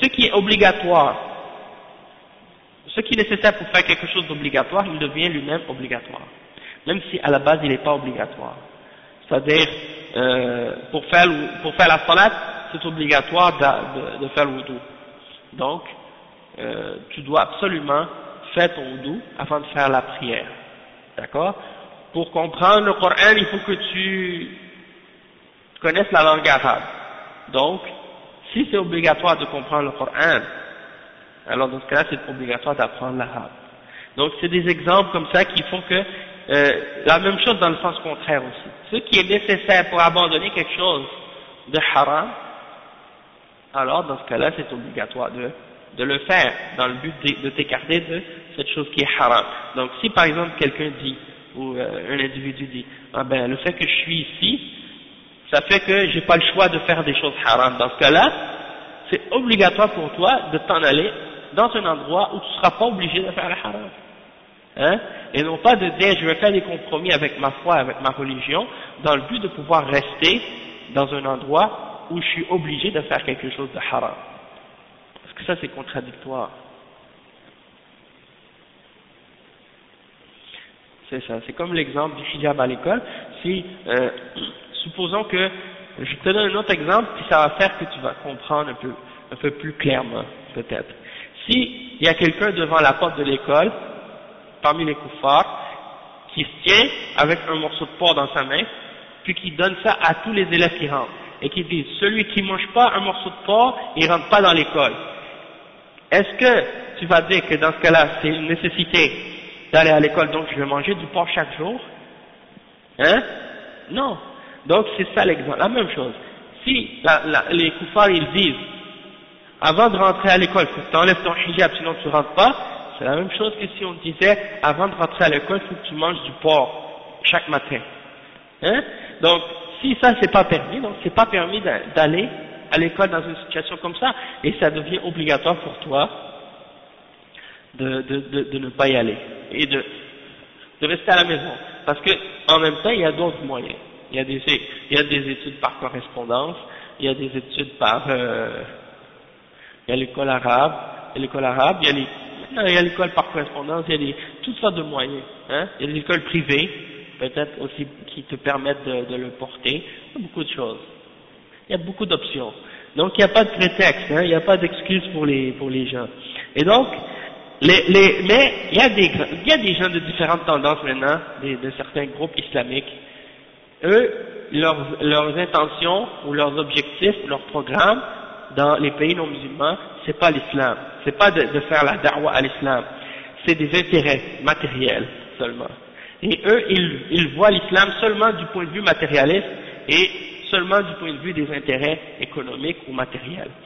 ce qui est obligatoire, ce qui est nécessaire pour faire quelque chose d'obligatoire, il devient lui-même obligatoire, même si à la base il n'est pas obligatoire. C'est-à-dire, pour faire la salat, c'est obligatoire de faire le wudu. Donc, tu dois absolument faire ton wudu avant de faire la prière. D'accord? Pour comprendre le Coran, il faut que tu connaisses la langue arabe. Donc, si c'est obligatoire de comprendre le Coran, alors dans ce cas-là, c'est obligatoire d'apprendre l'arabe. Donc, c'est des exemples comme ça qui font que la même chose dans le sens contraire aussi. Ce qui est nécessaire pour abandonner quelque chose de haram, alors dans ce cas-là, c'est obligatoire de le faire dans le but de t'écarter de cette chose qui est haram. Donc, si par exemple quelqu'un dit, ou un individu dit, ah ben le fait que je suis ici, ça fait que j'ai pas le choix de faire des choses haram. Dans ce cas-là, c'est obligatoire pour toi de t'en aller dans un endroit où tu ne seras pas obligé de faire le haram. Hein? Et non pas de dire je vais faire des compromis avec ma foi, avec ma religion, dans le but de pouvoir rester dans un endroit où je suis obligé de faire quelque chose de haram. Parce que ça c'est contradictoire. C'est ça, c'est comme l'exemple du hijab à l'école. Si, supposons que, je te donne un autre exemple, puis ça va faire que tu vas comprendre un peu plus clairement, peut-être. Si il y a quelqu'un devant la porte de l'école, parmi les kuffars, qui se tient avec un morceau de porc dans sa main, puis qui donne ça à tous les élèves qui rentrent, et qui dit, celui qui mange pas un morceau de porc, il rentre pas dans l'école. Est-ce que tu vas dire que dans ce cas-là, c'est une nécessité d'aller à l'école, donc je vais manger du porc chaque jour? Hein? Non. Donc c'est ça l'exemple, la même chose. Si les kuffars ils disent, avant de rentrer à l'école, il faut que tu enlèves ton hijab, sinon tu rentres pas, c'est la même chose que si on disait, avant de rentrer à l'école, il faut que tu manges du porc chaque matin. Hein? Donc, si ça c'est pas permis, donc c'est pas permis d'aller à l'école dans une situation comme ça, et ça devient obligatoire pour toi de ne pas y aller, et de rester à la maison. Parce que, en même temps, il y a d'autres moyens. Il y a des études par correspondance, il y a des études par, il y a l'école arabe, il y a l'école par correspondance, il y a toutes sortes de moyens, hein. Il y a des écoles privées, peut-être aussi, qui te permettent de le porter, il y a beaucoup de choses. Il y a beaucoup d'options. Donc, il n'y a pas de prétexte, hein, il n'y a pas d'excuse pour les gens. Et donc, mais il y a des gens de différentes tendances maintenant, de certains groupes islamiques. Eux, leurs intentions ou leurs objectifs ou leurs programmes dans les pays non musulmans, c'est pas l'islam, c'est pas de faire la da'wa à l'islam, c'est des intérêts matériels seulement. Et eux, ils voient l'islam seulement du point de vue matérialiste et seulement du point de vue des intérêts économiques ou matériels.